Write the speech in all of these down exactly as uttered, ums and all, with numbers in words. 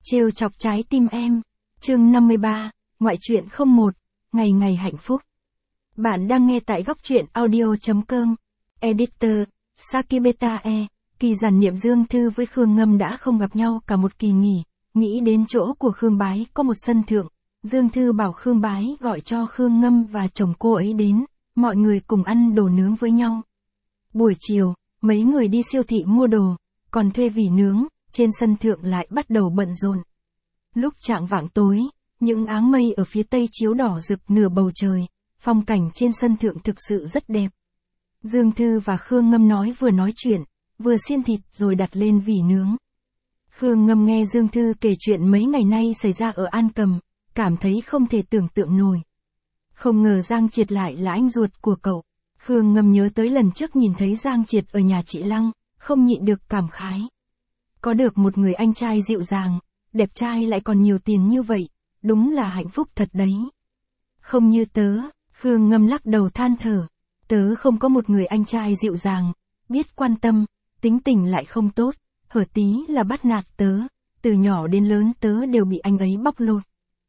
Trêu chọc trái tim em. Chương năm mươi ba, ngoại truyện không một, ngày ngày hạnh phúc. Bạn đang nghe tại góc truyện audio chấm com. Editor, Sakibeta E. Kỳ giản niệm Dương Thư với Khương Ngâm đã không gặp nhau cả một kỳ nghỉ, nghĩ đến chỗ của Khương Bái có một sân thượng. Dương Thư bảo Khương Bái gọi cho Khương Ngâm và chồng cô ấy đến, mọi người cùng ăn đồ nướng với nhau. Buổi chiều, mấy người đi siêu thị mua đồ, còn thuê vỉ nướng, trên sân thượng lại bắt đầu bận rộn. Lúc chạng vạng tối, những áng mây ở phía tây chiếu đỏ rực nửa bầu trời, phong cảnh trên sân thượng thực sự rất đẹp. Dương Thư và Khương Ngâm nói vừa nói chuyện, vừa xiên thịt rồi đặt lên vỉ nướng. Khương Ngâm nghe Dương Thư kể chuyện mấy ngày nay xảy ra ở An Cầm, cảm thấy không thể tưởng tượng nổi. Không ngờ Giang Triệt lại là anh ruột của cậu. Khương Ngâm nhớ tới lần trước nhìn thấy Giang Triệt ở nhà chị Lăng, không nhịn được cảm khái. Có được một người anh trai dịu dàng, đẹp trai lại còn nhiều tiền như vậy, đúng là hạnh phúc thật đấy. Không như tớ, Khương Ngâm lắc đầu than thở, tớ không có một người anh trai dịu dàng, biết quan tâm, tính tình lại không tốt, hở tí là bắt nạt tớ, từ nhỏ đến lớn tớ đều bị anh ấy bóc lột.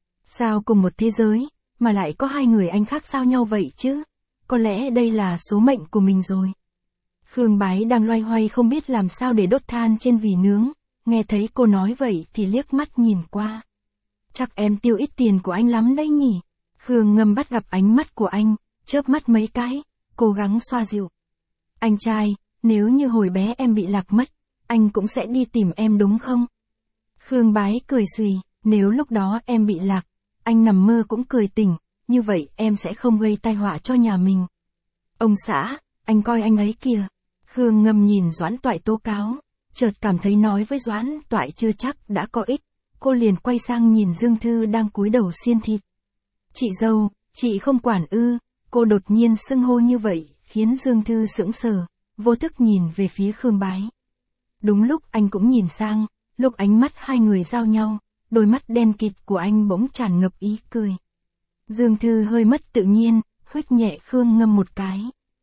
Sao cùng một thế giới, mà lại có hai người anh khác sao nhau vậy chứ? Có lẽ đây là số mệnh của mình rồi. Khương Bái đang loay hoay không biết làm sao để đốt than trên vỉ nướng, nghe thấy cô nói vậy thì liếc mắt nhìn qua. Chắc em tiêu ít tiền của anh lắm đấy nhỉ? Khương Ngâm bắt gặp ánh mắt của anh, chớp mắt mấy cái, cố gắng xoa dịu. Anh trai, nếu như hồi bé em bị lạc mất, anh cũng sẽ đi tìm em đúng không? Khương Bái cười xùy, nếu lúc đó em bị lạc, anh nằm mơ cũng cười tỉnh, như vậy em sẽ không gây tai họa cho nhà mình. Ông xã, anh coi anh ấy kìa. Khương Ngâm nhìn Doãn Toại tố cáo, chợt cảm thấy nói với Doãn Toại chưa chắc đã có ích, cô liền quay sang nhìn Dương Thư đang cúi đầu xiên thịt. Chị dâu, chị không quản ư? Cô đột nhiên xưng hô như vậy, khiến Dương Thư sững sờ, vô thức nhìn về phía Khương Bái. Đúng lúc anh cũng nhìn sang, lúc ánh mắt hai người giao nhau, đôi mắt đen kịt của anh bỗng tràn ngập ý cười. Dương Thư hơi mất tự nhiên, huých nhẹ Khương Ngâm một cái.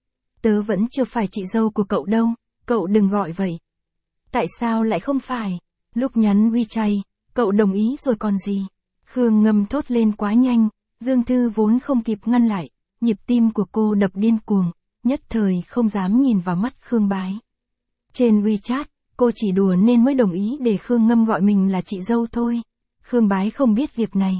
Tớ vẫn chưa phải chị dâu của cậu đâu, cậu đừng gọi vậy. Tại sao lại không phải? Lúc nhắn WeChat, cậu đồng ý rồi còn gì? Khương Ngâm thốt lên quá nhanh, Dương Thư vốn không kịp ngăn lại, nhịp tim của cô đập điên cuồng, nhất thời không dám nhìn vào mắt Khương Bái. Trên WeChat, cô chỉ đùa nên mới đồng ý để Khương Ngâm gọi mình là chị dâu thôi. Khương Bái không biết việc này.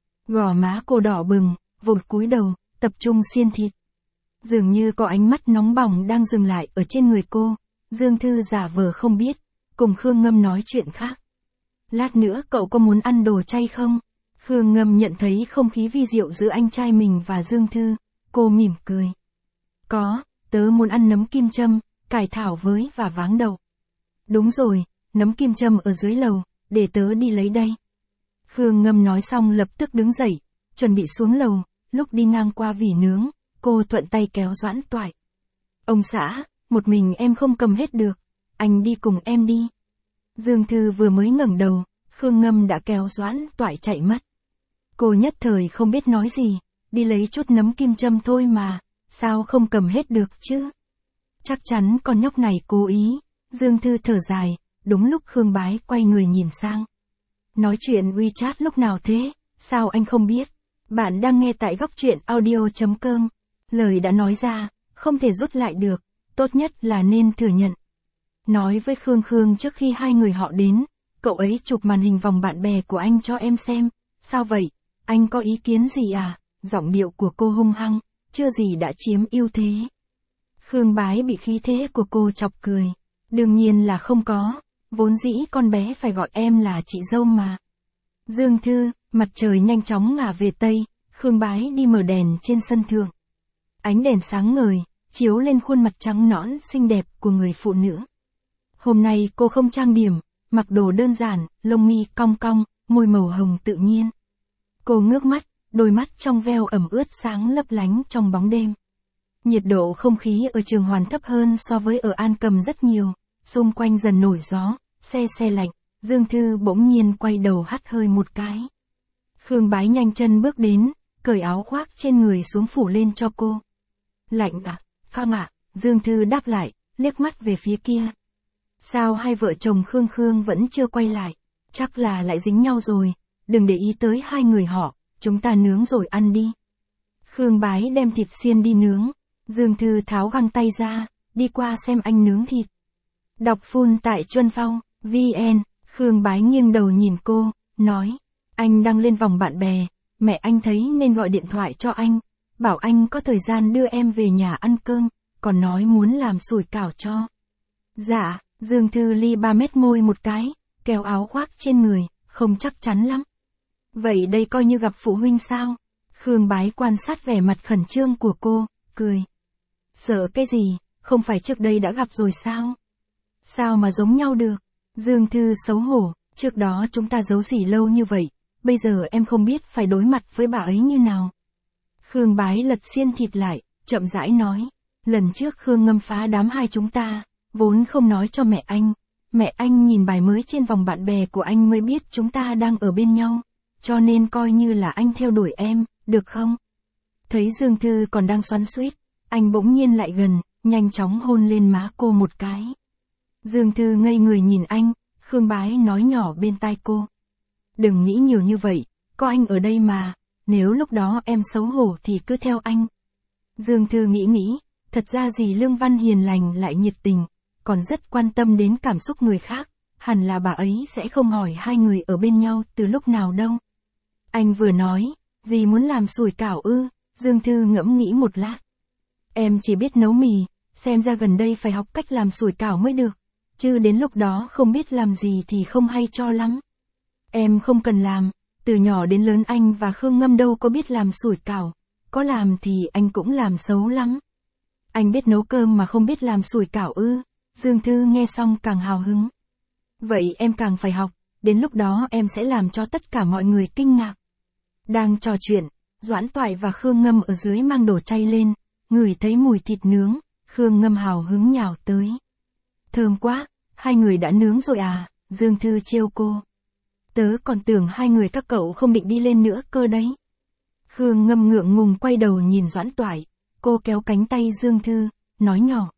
Gò má cô đỏ bừng, vội cúi đầu, tập trung xiên thịt. Dường như có ánh mắt nóng bỏng đang dừng lại ở trên người cô, Dương Thư giả vờ không biết, cùng Khương Ngâm nói chuyện khác. Lát nữa cậu có muốn ăn đồ chay không? Khương Ngâm nhận thấy không khí vi diệu giữa anh trai mình và Dương Thư, cô mỉm cười. Có, tớ muốn ăn nấm kim châm, cải thảo với và váng đậu. Đúng rồi, nấm kim châm ở dưới lầu, để tớ đi lấy đây. Khương Ngâm nói xong lập tức đứng dậy, chuẩn bị xuống lầu, lúc đi ngang qua vỉ nướng, cô thuận tay kéo Doãn Toại. Ông xã, một mình em không cầm hết được, anh đi cùng em đi. Dương Thư vừa mới ngẩng đầu, Khương Ngâm đã kéo Doãn Toại chạy mất. Cô nhất thời không biết nói gì, đi lấy chút nấm kim châm thôi mà, sao không cầm hết được chứ? Chắc chắn con nhóc này cố ý. Dương Thư thở dài, đúng lúc Khương Bái quay người nhìn sang. Nói chuyện WeChat lúc nào thế, sao anh không biết? Bạn đang nghe tại góc truyện audio chấm com. Lời đã nói ra, không thể rút lại được, tốt nhất là nên thừa nhận. Nói với Khương Khương trước khi hai người họ đến, cậu ấy chụp màn hình vòng bạn bè của anh cho em xem. Sao vậy, anh có ý kiến gì à? Giọng điệu của cô hung hăng, chưa gì đã chiếm ưu thế. Khương Bái bị khí thế của cô chọc cười. Đương nhiên là không có, vốn dĩ con bé phải gọi em là chị dâu mà. Dương Thư, mặt trời nhanh chóng ngả về tây, Khương Bái đi mở đèn trên sân thượng. Ánh đèn sáng ngời, chiếu lên khuôn mặt trắng nõn xinh đẹp của người phụ nữ. Hôm nay cô không trang điểm, mặc đồ đơn giản, lông mi cong cong, môi màu hồng tự nhiên. Cô ngước mắt, đôi mắt trong veo ẩm ướt sáng lấp lánh trong bóng đêm. Nhiệt độ không khí ở Trường Hoàn thấp hơn so với ở An Cầm rất nhiều, xung quanh dần nổi gió, se se lạnh, Dương Thư bỗng nhiên quay đầu hắt hơi một cái. Khương Bái nhanh chân bước đến, cởi áo khoác trên người xuống phủ lên cho cô. Lạnh à, Khang ạ, Dương Thư đáp lại, liếc mắt về phía kia. Sao hai vợ chồng Khương Khương vẫn chưa quay lại? Chắc là lại dính nhau rồi, đừng để ý tới hai người họ, chúng ta nướng rồi ăn đi. Khương Bái đem thịt xiên đi nướng, Dương Thư tháo găng tay ra, đi qua xem anh nướng thịt. Đọc full tại Chuân Phong, vn, Khương Bái nghiêng đầu nhìn cô, nói, anh đang lên vòng bạn bè, mẹ anh thấy nên gọi điện thoại cho anh, bảo anh có thời gian đưa em về nhà ăn cơm, còn nói muốn làm sủi cảo cho. Dạ, Dương Thư li ba mét môi một cái, kéo áo khoác trên người, không chắc chắn lắm. Vậy đây coi như gặp phụ huynh sao? Khương Bái quan sát vẻ mặt khẩn trương của cô, cười. Sợ cái gì, không phải trước đây đã gặp rồi sao? Sao mà giống nhau được? Dương Thư xấu hổ, trước đó chúng ta giấu gì lâu như vậy, bây giờ em không biết phải đối mặt với bà ấy như nào. Khương Bái lật xiên thịt lại, chậm rãi nói, lần trước Khương Ngâm phá đám hai chúng ta, vốn không nói cho mẹ anh, mẹ anh nhìn bài mới trên vòng bạn bè của anh mới biết chúng ta đang ở bên nhau, cho nên coi như là anh theo đuổi em, được không? Thấy Dương Thư còn đang xoắn xuýt, anh bỗng nhiên lại gần, nhanh chóng hôn lên má cô một cái. Dương Thư ngây người nhìn anh, Khương Bái nói nhỏ bên tai cô. Đừng nghĩ nhiều như vậy, có anh ở đây mà, nếu lúc đó em xấu hổ thì cứ theo anh. Dương Thư nghĩ nghĩ, thật ra dì Lương Văn hiền lành lại nhiệt tình, còn rất quan tâm đến cảm xúc người khác, hẳn là bà ấy sẽ không hỏi hai người ở bên nhau từ lúc nào đâu. Anh vừa nói, dì muốn làm sủi cảo ư, Dương Thư ngẫm nghĩ một lát. Em chỉ biết nấu mì, xem ra gần đây phải học cách làm sủi cảo mới được, chứ đến lúc đó không biết làm gì thì không hay cho lắm. Em không cần làm, từ nhỏ đến lớn anh và Khương Ngâm đâu có biết làm sủi cảo, có làm thì anh cũng làm xấu lắm. Anh biết nấu cơm mà không biết làm sủi cảo ư, Dương Thư nghe xong càng hào hứng. Vậy em càng phải học, đến lúc đó em sẽ làm cho tất cả mọi người kinh ngạc. Đang trò chuyện, Doãn Toại và Khương Ngâm ở dưới mang đồ chay lên, ngửi thấy mùi thịt nướng, Khương Ngâm hào hứng nhào tới. Thơm quá, hai người đã nướng rồi à, Dương Thư trêu cô. Tớ còn tưởng hai người các cậu không định đi lên nữa cơ đấy. Khương Ngâm ngượng ngùng quay đầu nhìn Doãn Toại, cô kéo cánh tay Dương Thư, nói nhỏ.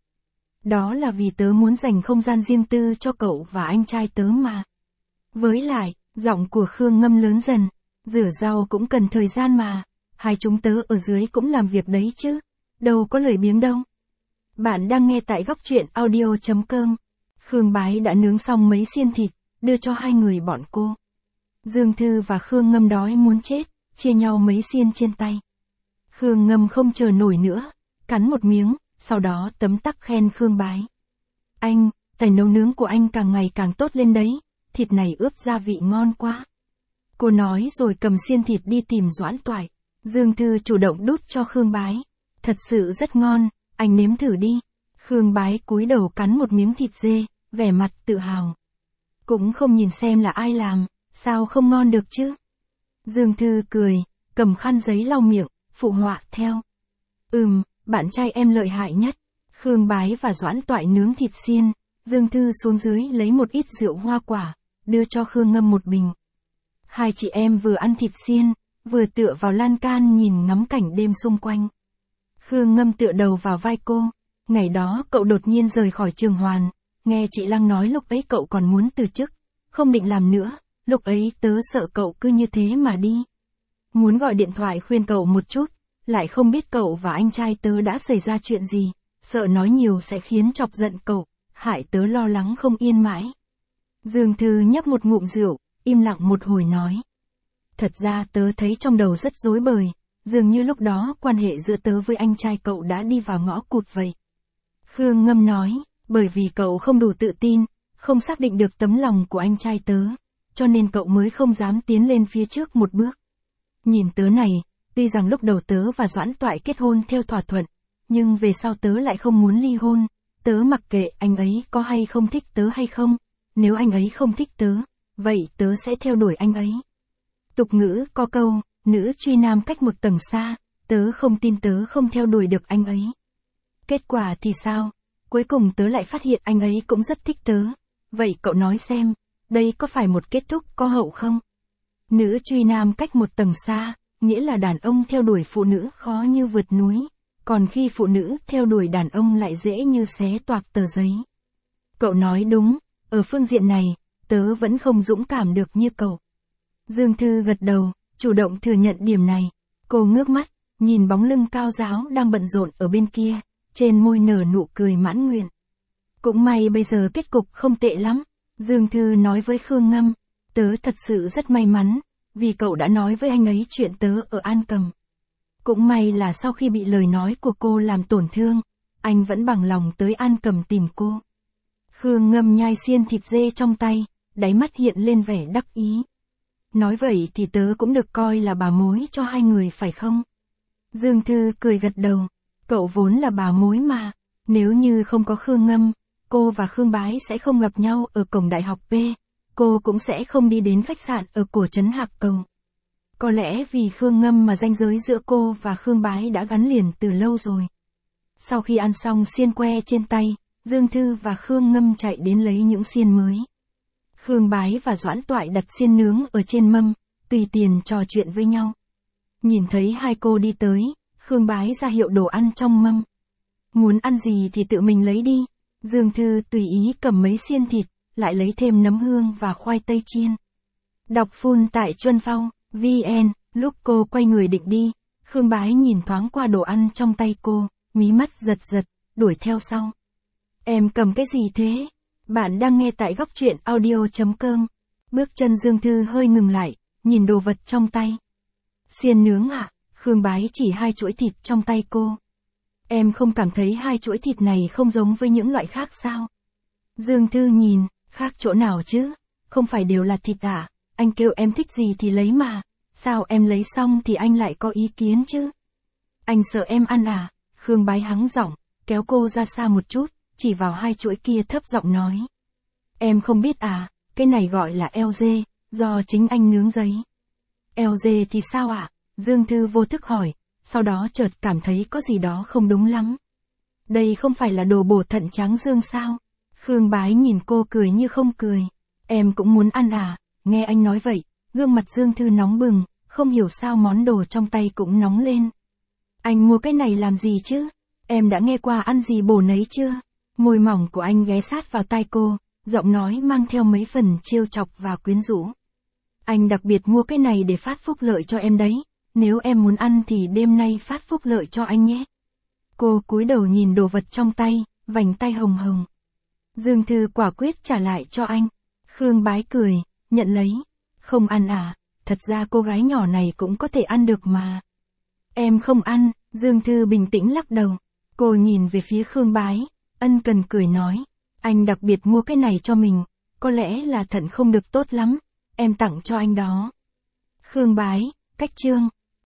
Đó là vì tớ muốn dành không gian riêng tư cho cậu và anh trai tớ mà. Với lại, giọng của Khương Ngâm lớn dần, rửa rau cũng cần thời gian mà, hai chúng tớ ở dưới cũng làm việc đấy chứ, đâu có lười biếng đâu. Bạn đang nghe tại góc truyện audio chấm com. Khương Bái đã nướng xong mấy xiên thịt, đưa cho hai người bọn cô. Dương Thư và Khương Ngâm đói muốn chết, chia nhau mấy xiên trên tay. Khương Ngâm không chờ nổi nữa, cắn một miếng, sau đó tấm tắc khen Khương Bái. Anh, tài nấu nướng của anh càng ngày càng tốt lên đấy, thịt này ướp gia vị ngon quá. Cô nói rồi cầm xiên thịt đi tìm Doãn Toại. Dương Thư chủ động đút cho Khương Bái. Thật sự rất ngon, anh nếm thử đi. Khương Bái cúi đầu cắn một miếng thịt dê, vẻ mặt tự hào. Cũng không nhìn xem là ai làm, sao không ngon được chứ? Dương Thư cười, cầm khăn giấy lau miệng, phụ họa theo. Ừm, bạn trai em lợi hại nhất. Khương Bái và Doãn Toại nướng thịt xiên, Dương Thư xuống dưới lấy một ít rượu hoa quả, đưa cho Khương Ngâm một bình. Hai chị em vừa ăn thịt xiên, vừa tựa vào lan can nhìn ngắm cảnh đêm xung quanh. Khương Ngâm tựa đầu vào vai cô, ngày đó cậu đột nhiên rời khỏi trường Hoàn, nghe chị Lăng nói lúc ấy cậu còn muốn từ chức, không định làm nữa, lúc ấy tớ sợ cậu cứ như thế mà đi. Muốn gọi điện thoại khuyên cậu một chút, lại không biết cậu và anh trai tớ đã xảy ra chuyện gì, sợ nói nhiều sẽ khiến chọc giận cậu, hại tớ lo lắng không yên mãi. Dương Thư nhấp một ngụm rượu, im lặng một hồi nói. Thật ra tớ thấy trong đầu rất rối bời, dường như lúc đó quan hệ giữa tớ với anh trai cậu đã đi vào ngõ cụt vậy. Khương Ngâm nói, bởi vì cậu không đủ tự tin, không xác định được tấm lòng của anh trai tớ, cho nên cậu mới không dám tiến lên phía trước một bước. Nhìn tớ này, tuy rằng lúc đầu tớ và Doãn Toại kết hôn theo thỏa thuận, nhưng về sau tớ lại không muốn ly hôn, tớ mặc kệ anh ấy có hay không thích tớ hay không, nếu anh ấy không thích tớ, vậy tớ sẽ theo đuổi anh ấy. Tục ngữ có câu, nữ truy nam cách một tầng xa, tớ không tin tớ không theo đuổi được anh ấy. Kết quả thì sao? Cuối cùng tớ lại phát hiện anh ấy cũng rất thích tớ. Vậy cậu nói xem, đây có phải một kết thúc có hậu không? Nữ truy nam cách một tầng xa, nghĩa là đàn ông theo đuổi phụ nữ khó như vượt núi, còn khi phụ nữ theo đuổi đàn ông lại dễ như xé toạc tờ giấy. Cậu nói đúng, ở phương diện này, tớ vẫn không dũng cảm được như cậu. Dương Thư gật đầu, chủ động thừa nhận điểm này. Cô ngước mắt, nhìn bóng lưng cao ráo đang bận rộn ở bên kia, trên môi nở nụ cười mãn nguyện. Cũng may bây giờ kết cục không tệ lắm. Dương Thư nói với Khương Ngâm, tớ thật sự rất may mắn, vì cậu đã nói với anh ấy chuyện tớ ở An Cầm. Cũng may là sau khi bị lời nói của cô làm tổn thương, anh vẫn bằng lòng tới An Cầm tìm cô. Khương Ngâm nhai xiên thịt dê trong tay, đáy mắt hiện lên vẻ đắc ý. Nói vậy thì tớ cũng được coi là bà mối cho hai người phải không? Dương Thư cười gật đầu, cậu vốn là bà mối mà, nếu như không có Khương Ngâm, cô và Khương Bái sẽ không gặp nhau ở cổng đại học P, cô cũng sẽ không đi đến khách sạn ở cổ trấn Hạc Cầu. Có lẽ vì Khương Ngâm mà ranh giới giữa cô và Khương Bái đã gắn liền từ lâu rồi. Sau khi ăn xong xiên que trên tay, Dương Thư và Khương Ngâm chạy đến lấy những xiên mới. Khương Bái và Doãn Toại đặt xiên nướng ở trên mâm, tùy tiền trò chuyện với nhau. Nhìn thấy hai cô đi tới, Khương Bái ra hiệu đồ ăn trong mâm. Muốn ăn gì thì tự mình lấy đi. Dương Thư tùy ý cầm mấy xiên thịt, lại lấy thêm nấm hương và khoai tây chiên. Đọc full tại Chuân Phong, vn, lúc cô quay người định đi, Khương Bái nhìn thoáng qua đồ ăn trong tay cô, mí mắt giật giật, đuổi theo sau. Em cầm cái gì thế? Bạn đang nghe tại góc truyện audio.com. Bước chân Dương Thư hơi ngừng lại, nhìn đồ vật trong tay. Xiên nướng à? Khương Bái chỉ hai chuỗi thịt trong tay cô. Em không cảm thấy hai chuỗi thịt này không giống với những loại khác sao? Dương Thư nhìn, khác chỗ nào chứ? Không phải đều là thịt à? Anh kêu em thích gì thì lấy mà. Sao em lấy xong thì anh lại có ý kiến chứ? Anh sợ em ăn à? Khương Bái hắng giọng, kéo cô ra xa một chút, chỉ vào hai chuỗi kia thấp giọng nói. Em không biết à, cái này gọi là eo dê, do chính anh nướng giấy. Eo dê thì sao ạ? À? Dương Thư vô thức hỏi, sau đó chợt cảm thấy có gì đó không đúng lắm. Đây không phải là đồ bổ thận trắng dương sao? Khương Bái nhìn cô cười như không cười. Em cũng muốn ăn à? Nghe anh nói vậy, gương mặt Dương Thư nóng bừng, không hiểu sao món đồ trong tay cũng nóng lên. Anh mua cái này làm gì chứ? Em đã nghe qua ăn gì bổ nấy chưa? Môi mỏng của anh ghé sát vào tai cô, giọng nói mang theo mấy phần trêu chọc và quyến rũ. Anh đặc biệt mua cái này để phát phúc lợi cho em đấy, nếu em muốn ăn thì đêm nay phát phúc lợi cho anh nhé. Cô cúi đầu nhìn đồ vật trong tay, vành tay hồng hồng. Dương Thư quả quyết trả lại cho anh. Khương Bái cười, nhận lấy. Không ăn à, thật ra cô gái nhỏ này cũng có thể ăn được mà. Em không ăn, Dương Thư bình tĩnh lắc đầu. Cô nhìn về phía Khương Bái, ân cần cười nói. Anh đặc biệt mua cái này cho mình, có lẽ là thận không được tốt lắm, em tặng cho anh đó. Khương Bái, cách chương.